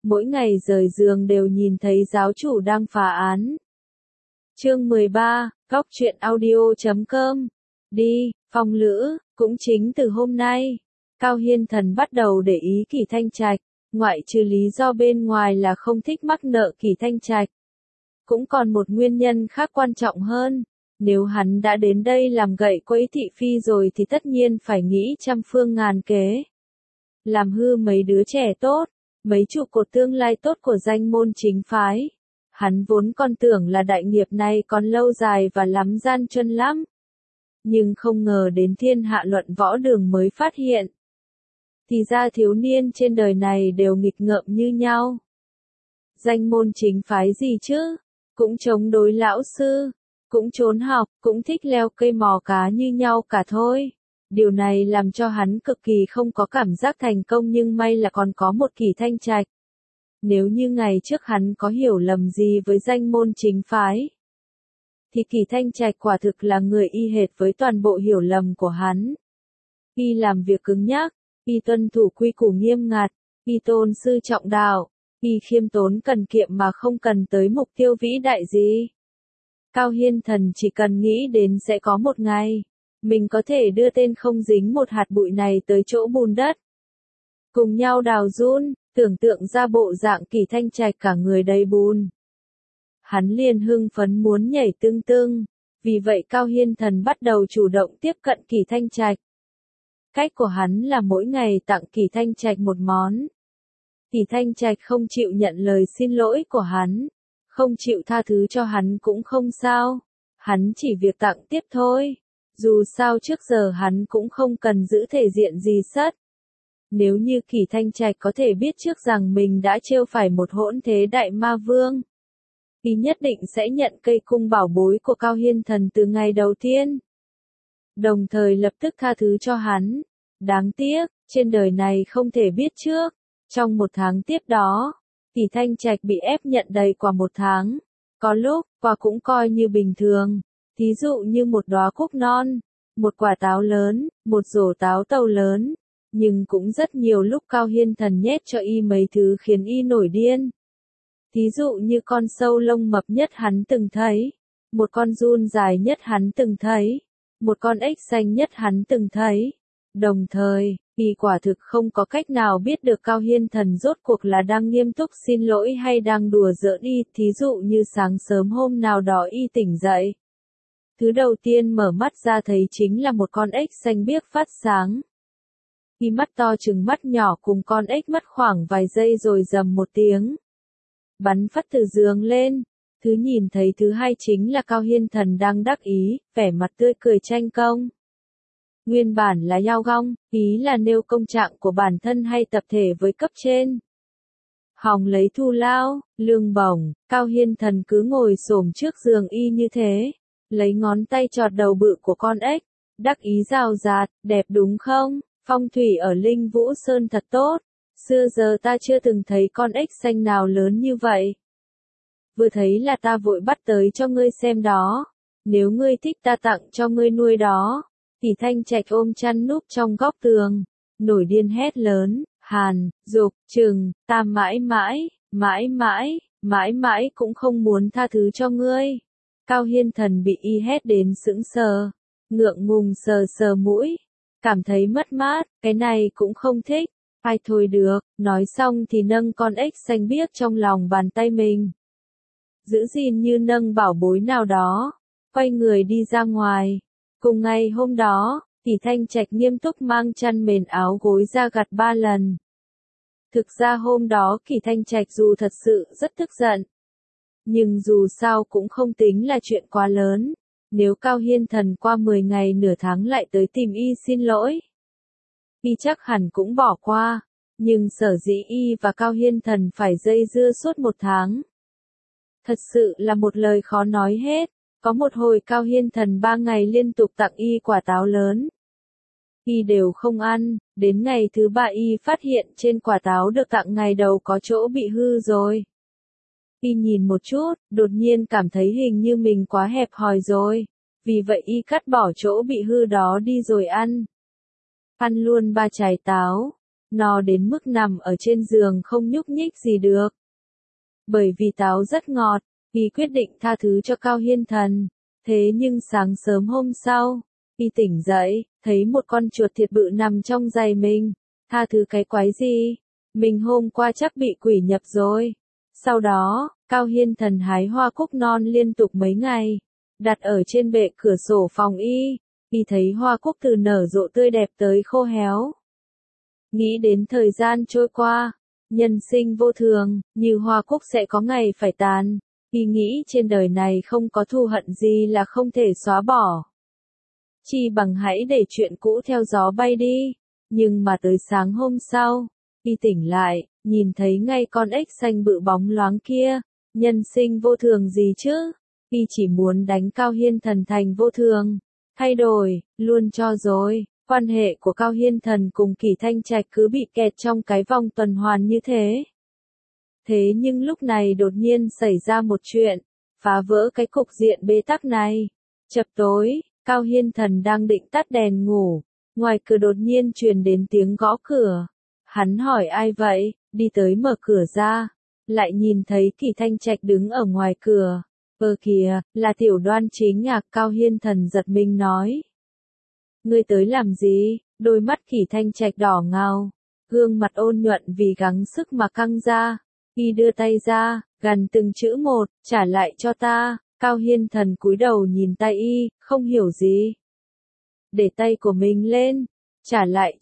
mỗi ngày rời giường đều nhìn thấy giáo chủ đang phá án. Chương 13, Góc truyện audio.com. Đi, Phong Lữ, cũng chính từ hôm nay, Cao Hiên Thần bắt đầu để ý Kỷ Thanh Trạch, ngoại trừ lý do bên ngoài là không thích mắc nợ Kỷ Thanh Trạch. Cũng còn một nguyên nhân khác quan trọng hơn, nếu hắn đã đến đây làm gậy quẫy thị phi rồi thì tất nhiên phải nghĩ trăm phương ngàn kế. Làm hư mấy đứa trẻ tốt, mấy trụ cột tương lai tốt của danh môn chính phái. Hắn vốn còn tưởng là đại nghiệp này còn lâu dài và lắm gian truân lắm. Nhưng không ngờ đến thiên hạ luận võ đường mới phát hiện. Thì ra thiếu niên trên đời này đều nghịch ngợm như nhau. Danh môn chính phái gì chứ? Cũng chống đối lão sư, cũng trốn học, cũng thích leo cây mò cá như nhau cả thôi. Điều này làm cho hắn cực kỳ không có cảm giác thành công, nhưng may là còn có một Kỷ Thanh Trạch. Nếu như ngày trước hắn có hiểu lầm gì với danh môn chính phái, thì Kỷ Thanh Trạch quả thực là người y hệt với toàn bộ hiểu lầm của hắn. Y làm việc cứng nhắc, y tuân thủ quy củ nghiêm ngặt, y tôn sư trọng đạo, y khiêm tốn cần kiệm mà không cần tới mục tiêu vĩ đại gì. Cao Hiên Thần chỉ cần nghĩ đến sẽ có một ngày, mình có thể đưa tên không dính một hạt bụi này tới chỗ bùn đất. Cùng nhau đào giun, tưởng tượng ra bộ dạng Kỷ Thanh Trạch cả người đầy bùn. Hắn liền hưng phấn muốn nhảy tưng tưng, vì vậy Cao Hiên Thần bắt đầu chủ động tiếp cận Kỷ Thanh Trạch. Cách của hắn là mỗi ngày tặng Kỷ Thanh Trạch một món. Kỷ Thanh Trạch không chịu nhận lời xin lỗi của hắn, không chịu tha thứ cho hắn cũng không sao, hắn chỉ việc tặng tiếp thôi. Dù sao trước giờ hắn cũng không cần giữ thể diện gì sất. Nếu như Kỷ Thanh Trạch có thể biết trước rằng mình đã trêu phải một hỗn thế đại ma vương, thì nhất định sẽ nhận cây cung bảo bối của Cao Hiên Thần từ ngày đầu tiên. Đồng thời lập tức tha thứ cho hắn. Đáng tiếc, trên đời này không thể biết trước. Trong một tháng tiếp đó, Kỷ Thanh Trạch bị ép nhận đầy quà một tháng. Có lúc, quà cũng coi như bình thường. Thí dụ như một đóa cúc non, một quả táo lớn, một rổ táo tàu lớn. Nhưng cũng rất nhiều lúc Cao Hiên Thần nhét cho y mấy thứ khiến y nổi điên. Thí dụ như con sâu lông mập nhất hắn từng thấy, một con giun dài nhất hắn từng thấy, một con ếch xanh nhất hắn từng thấy. Đồng thời, y quả thực không có cách nào biết được Cao Hiên Thần rốt cuộc là đang nghiêm túc xin lỗi hay đang đùa giỡn y. Thí dụ như sáng sớm hôm nào đó y tỉnh dậy, thứ đầu tiên mở mắt ra thấy chính là một con ếch xanh biếc phát sáng. Y mắt to trừng mắt nhỏ cùng con ếch mất khoảng vài giây rồi rầm một tiếng, bắn phắt từ giường lên. Thứ nhìn thấy thứ hai chính là Cao Hiên Thần đang đắc ý, vẻ mặt tươi cười tranh công. Nguyên bản là yao gong, ý là nêu công trạng của bản thân hay tập thể với cấp trên. Hòng lấy thù lao, lương bổng, Cao Hiên Thần cứ ngồi xổm trước giường y như thế, lấy ngón tay chọt đầu bự của con ếch, đắc ý rào rạt, đẹp đúng không? Phong thủy ở Linh Vũ Sơn thật tốt, xưa giờ ta chưa từng thấy con ếch xanh nào lớn như vậy. Vừa thấy là ta vội bắt tới cho ngươi xem đó, nếu ngươi thích ta tặng cho ngươi nuôi đó. Kỷ Thanh Trạch ôm chăn núp trong góc tường, nổi điên hét lớn, Hàn, Dục, Trừng, ta mãi mãi cũng không muốn tha thứ cho ngươi. Cao Hiên Thần bị y hét đến sững sờ, ngượng ngùng sờ sờ mũi, cảm thấy mất mát, cái này cũng không thích. Ai thôi được, nói xong thì nâng con ếch xanh biếc trong lòng bàn tay mình, giữ gìn như nâng bảo bối nào đó, quay người đi ra ngoài. Cùng ngày hôm đó, Kỷ Thanh Trạch nghiêm túc mang chăn mền áo gối ra gặt 3 lần. Thực ra hôm đó Kỷ Thanh Trạch dù thật sự rất tức giận, nhưng dù sao cũng không tính là chuyện quá lớn. Nếu Cao Hiên Thần qua 10 ngày nửa tháng lại tới tìm y xin lỗi, y chắc hẳn cũng bỏ qua. Nhưng sở dĩ y và Cao Hiên Thần phải dây dưa suốt 1 tháng, thật sự là một lời khó nói hết. Có một hồi Cao Hiên Thần 3 ngày liên tục tặng y quả táo lớn, y đều không ăn. Đến ngày thứ 3 y phát hiện trên quả táo được tặng ngày đầu có chỗ bị hư rồi. Y nhìn một chút, đột nhiên cảm thấy hình như mình quá hẹp hòi rồi, vì vậy y cắt bỏ chỗ bị hư đó đi rồi ăn. Ăn luôn 3 trái táo. no đến mức nằm ở trên giường không nhúc nhích gì được. Bởi vì táo rất ngọt, y quyết định tha thứ cho Cao Hiên Thần. Thế nhưng sáng sớm hôm sau, y tỉnh dậy, thấy một con chuột thiệt bự nằm trong giày mình. Tha thứ cái quái gì? Mình hôm qua chắc bị quỷ nhập rồi. Sau đó, Cao Hiên Thần hái hoa cúc non liên tục mấy ngày, đặt ở trên bệ cửa sổ phòng y thấy hoa cúc từ nở rộ tươi đẹp tới khô héo. Nghĩ đến thời gian trôi qua, nhân sinh vô thường, như hoa cúc sẽ có ngày phải tàn, y nghĩ trên đời này không có thù hận gì là không thể xóa bỏ. Chi bằng hãy để chuyện cũ theo gió bay đi. Nhưng mà tới sáng hôm sau, y tỉnh lại, nhìn thấy ngay con ếch xanh bự bóng loáng kia. Nhân sinh vô thường gì chứ? Y chỉ muốn đánh Cao Hiên Thần thành vô thường, thay đổi, luôn cho rồi. Quan hệ của Cao Hiên Thần cùng Kỷ Thanh Trạch cứ bị kẹt trong cái vòng tuần hoàn như thế. Thế nhưng lúc này đột nhiên xảy ra một chuyện, phá vỡ cái cục diện bế tắc này. Chập tối, Cao Hiên Thần đang định tắt đèn ngủ, ngoài cửa đột nhiên truyền đến tiếng gõ cửa. Hắn hỏi ai vậy, đi tới mở cửa ra, lại nhìn thấy Kỷ Thanh Trạch đứng ở ngoài cửa. Kìa, là Tiểu Đoan Chính à? Cao Hiên Thần giật mình nói. Ngươi tới làm gì? Đôi mắt Kỷ Thanh Trạch đỏ ngầu, gương mặt ôn nhuận vì gắng sức mà căng ra. Y đưa tay ra, gằn từng chữ một, trả lại cho ta. Cao Hiên Thần cúi đầu nhìn tay y, không hiểu gì. Để tay của mình lên, trả lại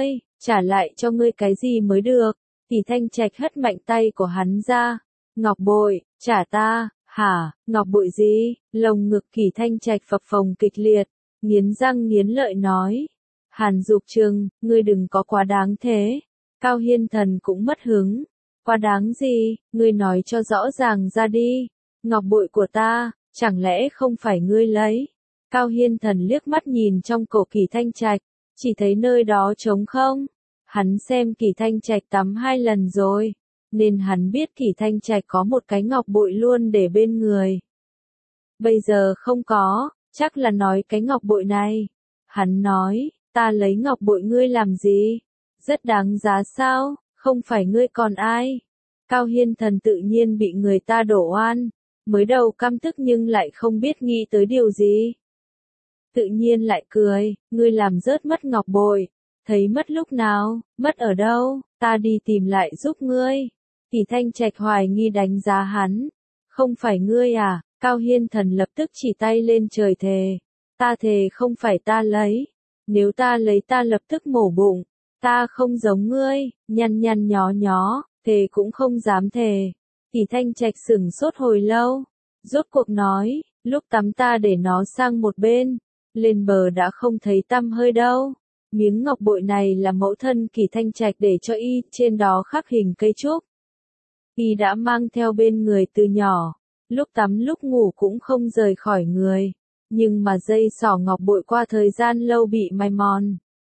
cho ngươi cái gì mới được. Kỷ Thanh Trạch hất mạnh tay của hắn ra. Ngọc bội, trả ta. Hả, ngọc bội gì? Lồng ngực Kỷ Thanh Trạch phập phồng kịch liệt, nghiến răng nghiến lợi nói. Hàn Dục Trừng, ngươi đừng có quá đáng thế. Cao Hiên Thần cũng mất hứng. Quá đáng gì, ngươi nói cho rõ ràng ra đi. Ngọc bội của ta, chẳng lẽ không phải ngươi lấy? Cao Hiên Thần liếc mắt nhìn trong cổ Kỷ Thanh Trạch, chỉ thấy nơi đó trống không. Hắn xem Kỷ Thanh Trạch tắm 2 lần rồi, nên hắn biết Kỷ Thanh Trạch có một cái ngọc bội luôn để bên người. Bây giờ không có, chắc là nói cái ngọc bội này. Hắn nói, ta lấy ngọc bội ngươi làm gì? Rất đáng giá sao, không phải ngươi còn ai? Cao Hiên Thần tự nhiên bị người ta đổ oan, mới đầu căm tức nhưng lại không biết nghĩ tới điều gì. Tự nhiên lại cười, ngươi làm rớt mất ngọc bội. Thấy mất lúc nào, mất ở đâu, ta đi tìm lại giúp ngươi. Kỷ Thanh Trạch hoài nghi đánh giá hắn. Không phải ngươi à? Cao Hiên Thần lập tức chỉ tay lên trời thề. Ta thề không phải ta lấy. Nếu ta lấy ta lập tức mổ bụng. Ta không giống ngươi, nhăn nhăn nhó nhó, thề cũng không dám thề. Kỷ Thanh Trạch sửng sốt hồi lâu. Rốt cuộc nói, lúc tắm ta để nó sang một bên. Lên bờ đã không thấy tăm hơi đâu. Miếng ngọc bội này là mẫu thân Kỷ Thanh Trạch để cho y, trên đó khắc hình cây trúc. Y đã mang theo bên người từ nhỏ, lúc tắm lúc ngủ cũng không rời khỏi người. Nhưng mà dây xỏ ngọc bội qua thời gian lâu bị mài mòn.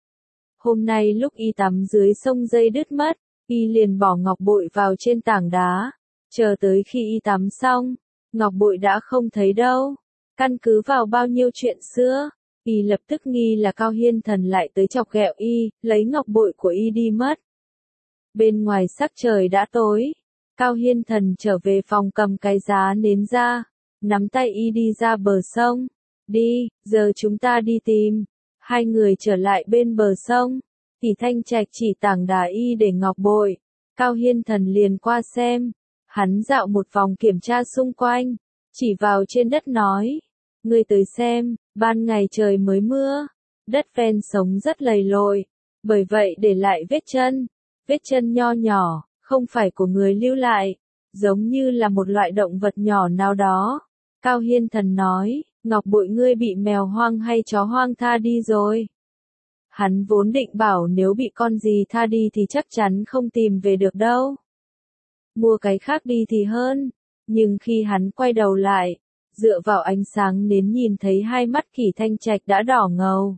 Hôm nay lúc y tắm dưới sông dây đứt mất, y liền bỏ ngọc bội vào trên tảng đá. Chờ tới khi y tắm xong, ngọc bội đã không thấy đâu. Căn cứ vào bao nhiêu chuyện xưa, y lập tức nghi là Cao Hiên Thần lại tới chọc ghẹo y, lấy ngọc bội của y đi mất. Bên ngoài sắc trời đã tối, Cao Hiên Thần trở về phòng cầm cái giá nến ra, nắm tay y đi ra bờ sông. Đi, giờ chúng ta đi tìm. Hai người trở lại bên bờ sông, Kỷ Thanh Trạch chỉ tảng đá y để ngọc bội. Cao Hiên Thần liền qua xem. Hắn dạo một vòng kiểm tra xung quanh, chỉ vào trên đất nói. Ngươi tới xem, ban ngày trời mới mưa, đất ven sống rất lầy lội, bởi vậy để lại vết chân nho nhỏ, không phải của người lưu lại, giống như là một loại động vật nhỏ nào đó. Cao Hiên Thần nói, ngọc bội ngươi bị mèo hoang hay chó hoang tha đi rồi. Hắn vốn định bảo nếu bị con gì tha đi thì chắc chắn không tìm về được đâu. Mua cái khác đi thì hơn, nhưng khi hắn quay đầu lại, dựa vào ánh sáng nến nhìn thấy hai mắt Kỷ Thanh Trạch đã đỏ ngầu.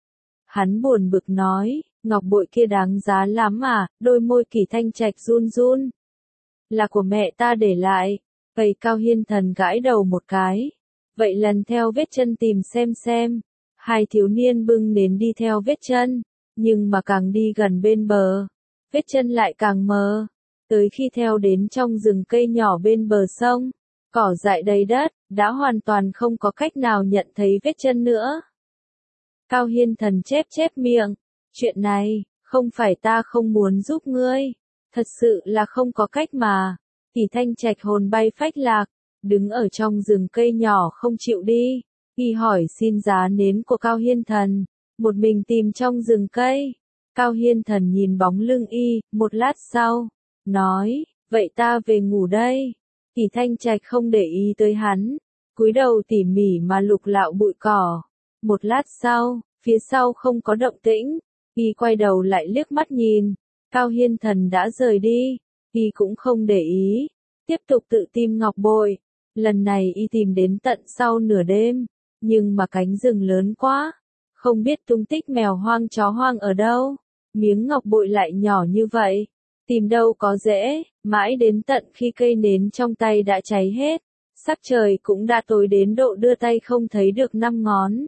Hắn buồn bực nói, ngọc bội kia đáng giá lắm à? Đôi môi Kỷ Thanh Trạch run run. Là của mẹ ta để lại. Vậy Cao Hiên Thần gãi đầu một cái. Vậy lần theo vết chân tìm xem. Hai thiếu niên bưng nến đi theo vết chân, nhưng mà càng đi gần bên bờ, vết chân lại càng mờ. Tới khi theo đến trong rừng cây nhỏ bên bờ sông, cỏ dại đầy đất, đã hoàn toàn không có cách nào nhận thấy vết chân nữa. Cao Hiên Thần chép chép miệng, chuyện này, không phải ta không muốn giúp ngươi, thật sự là không có cách mà. Kỳ Thanh Trạch hồn bay phách lạc, đứng ở trong rừng cây nhỏ không chịu đi, y hỏi xin giá nến của Cao Hiên Thần, một mình tìm trong rừng cây. Cao Hiên Thần nhìn bóng lưng y, một lát sau, nói, vậy ta về ngủ đây. Kỳ Thanh Trạch không để ý tới hắn, cúi đầu tỉ mỉ mà lục lạo bụi cỏ. Một lát sau, phía sau không có động tĩnh, y quay đầu lại liếc mắt nhìn, Cao Hiên Thần đã rời đi, y cũng không để ý, tiếp tục tự tìm ngọc bội. Lần này y tìm đến tận sau nửa đêm, nhưng mà cánh rừng lớn quá, không biết tung tích mèo hoang chó hoang ở đâu, miếng ngọc bội lại nhỏ như vậy, tìm đâu có dễ, mãi đến tận khi cây nến trong tay đã cháy hết, sắc trời cũng đã tối đến độ đưa tay không thấy được 5 ngón.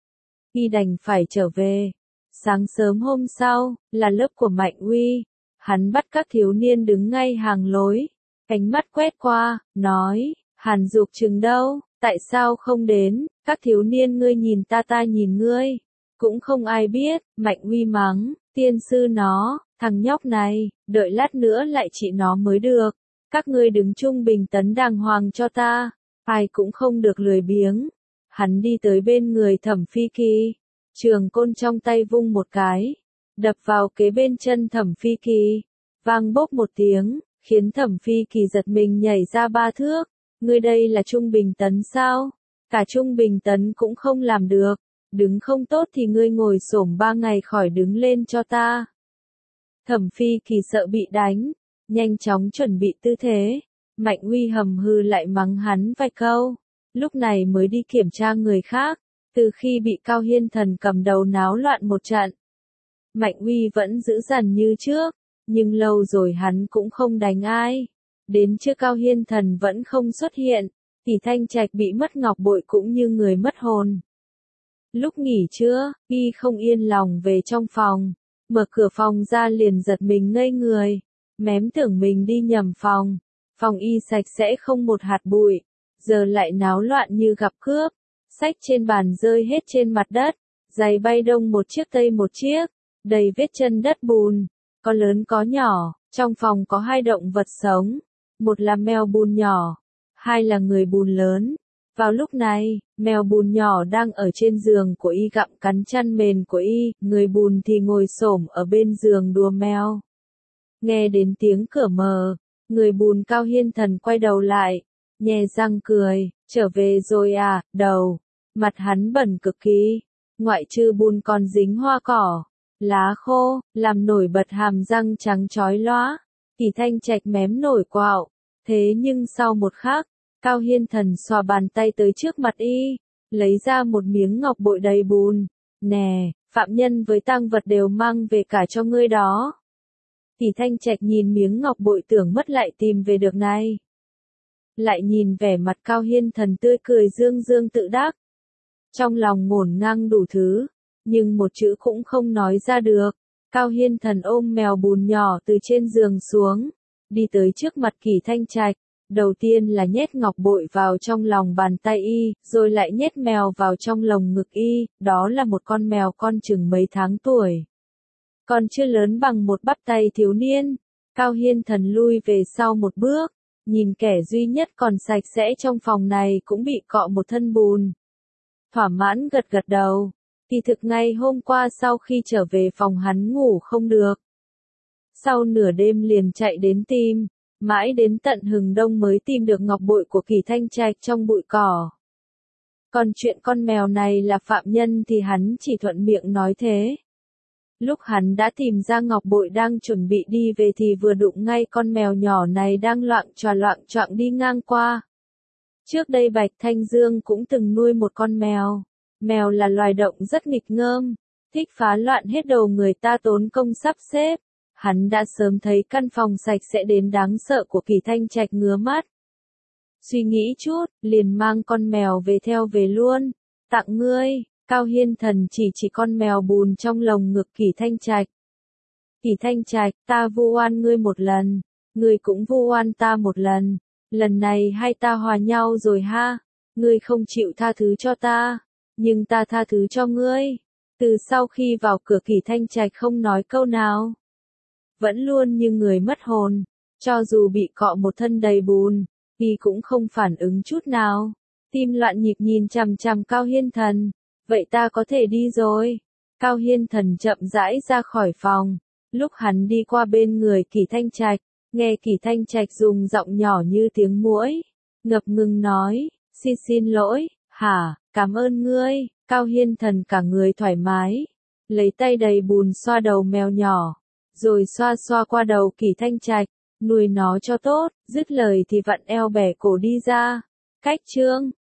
Y đành phải trở về. Sáng sớm hôm sau, là lớp của Mạnh Uy, hắn bắt các thiếu niên đứng ngay hàng lối, ánh mắt quét qua, nói, Hàn Dục Trừng đâu, tại sao không đến, các thiếu niên ngươi nhìn ta nhìn ngươi, cũng không ai biết. Mạnh Uy mắng, tiên sư nó, thằng nhóc này, đợi lát nữa lại trị nó mới được, các ngươi đứng chung bình tấn đàng hoàng cho ta, ai cũng không được lười biếng. Hắn đi tới bên người Thẩm Phi Kỳ, trường côn trong tay vung một cái, đập vào kế bên chân Thẩm Phi Kỳ, vang bốp một tiếng, khiến Thẩm Phi Kỳ giật mình nhảy ra 3 thước. Ngươi đây là trung bình tấn sao? Cả trung bình tấn cũng không làm được, đứng không tốt thì ngươi ngồi xổm 3 ngày khỏi đứng lên cho ta. Thẩm Phi Kỳ sợ bị đánh, nhanh chóng chuẩn bị tư thế. Mạnh Uy hầm hừ lại mắng hắn vài câu, lúc này mới đi kiểm tra người khác, từ khi bị Cao Hiên Thần cầm đầu náo loạn một trận. Mạnh Uy vẫn giữ dằn như trước, nhưng lâu rồi hắn cũng không đánh ai. Đến trước Cao Hiên Thần vẫn không xuất hiện, Kỳ Thanh Trạch bị mất ngọc bội cũng như người mất hồn. Lúc nghỉ trưa, y không yên lòng về trong phòng, mở cửa phòng ra liền giật mình ngây người, mém tưởng mình đi nhầm phòng. Phòng y sạch sẽ không một hạt bụi, giờ lại náo loạn như gặp cướp, sách trên bàn rơi hết trên mặt đất, giày bay đông một chiếc tây một chiếc, đầy vết chân đất bùn, có lớn có nhỏ. Trong phòng có 2 động vật sống, một là mèo bùn nhỏ, 2 là người bùn lớn. Vào lúc này, mèo bùn nhỏ đang ở trên giường của y gặm cắn chăn mền của y, người bùn thì ngồi xổm ở bên giường đùa mèo. Nghe đến tiếng cửa mở, người bùn Cao Hiên Thần quay đầu lại, nhe răng cười, trở về rồi à, đầu. Mặt hắn bẩn cực kỳ, ngoại trừ bùn còn dính hoa cỏ, lá khô, làm nổi bật hàm răng trắng chói lóa. Kỳ Thanh Trạch mém nổi quạo, thế nhưng sau một khắc, Cao Hiên Thần xòa bàn tay tới trước mặt y, lấy ra một miếng ngọc bội đầy bùn. Nè, phạm nhân với tang vật đều mang về cả cho ngươi đó. Kỳ Thanh Trạch nhìn miếng ngọc bội tưởng mất lại tìm về được này. Lại nhìn vẻ mặt Cao Hiên Thần tươi cười dương dương tự đắc. Trong lòng ngổn ngang đủ thứ, nhưng một chữ cũng không nói ra được. Cao Hiên Thần ôm mèo bùn nhỏ từ trên giường xuống, đi tới trước mặt Kỳ Thanh Trạch. Đầu tiên là nhét ngọc bội vào trong lòng bàn tay y, rồi lại nhét mèo vào trong lồng ngực y, đó là một con mèo con chừng mấy tháng tuổi. Còn chưa lớn bằng một bắp tay thiếu niên. Cao Hiên Thần lui về sau một bước, nhìn kẻ duy nhất còn sạch sẽ trong phòng này cũng bị cọ một thân bùn. Thỏa mãn gật gật đầu. Kỳ thực ngày hôm qua sau khi trở về phòng hắn ngủ không được. Sau nửa đêm liền chạy đến tìm, mãi đến tận hừng đông mới tìm được ngọc bội của Kỳ Thanh Trạch trong bụi cỏ. Còn chuyện con mèo này là phạm nhân thì hắn chỉ thuận miệng nói thế. Lúc hắn đã tìm ra ngọc bội đang chuẩn bị đi về thì vừa đụng ngay con mèo nhỏ này đang loạng choạng đi ngang qua. Trước đây Bạch Thanh Dương cũng từng nuôi một con mèo. Mèo là loài động rất nghịch ngợm, thích phá loạn hết đầu người ta tốn công sắp xếp. Hắn đã sớm thấy căn phòng sạch sẽ đến đáng sợ của Kỳ Thanh Trạch ngứa mắt. Suy nghĩ chút, liền mang con mèo về theo về luôn. Tặng ngươi. Cao Hiên Thần chỉ con mèo bùn trong lồng ngực Kỳ Thanh Trạch. Kỳ Thanh Trạch, ta vu oan ngươi một lần, ngươi cũng vu oan ta một lần. Lần này hai ta hòa nhau rồi ha. Ngươi không chịu tha thứ cho ta, nhưng ta tha thứ cho ngươi. Từ sau khi vào cửa Kỳ Thanh Trạch không nói câu nào. Vẫn luôn như người mất hồn. Cho dù bị cọ một thân đầy bùn, Kỳ cũng không phản ứng chút nào. Tim loạn nhịp nhìn chằm chằm Cao Hiên Thần. Vậy ta có thể đi rồi. Cao Hiên Thần chậm rãi ra khỏi phòng. Lúc hắn đi qua bên người Kỳ Thanh Trạch, nghe Kỳ Thanh Trạch dùng giọng nhỏ như tiếng muỗi, ngập ngừng nói, xin lỗi, hả, cảm ơn ngươi. Cao Hiên Thần cả người thoải mái, lấy tay đầy bùn xoa đầu mèo nhỏ, rồi xoa xoa qua đầu Kỳ Thanh Trạch, nuôi nó cho tốt, dứt lời thì vặn eo bẻ cổ đi ra. Cách chương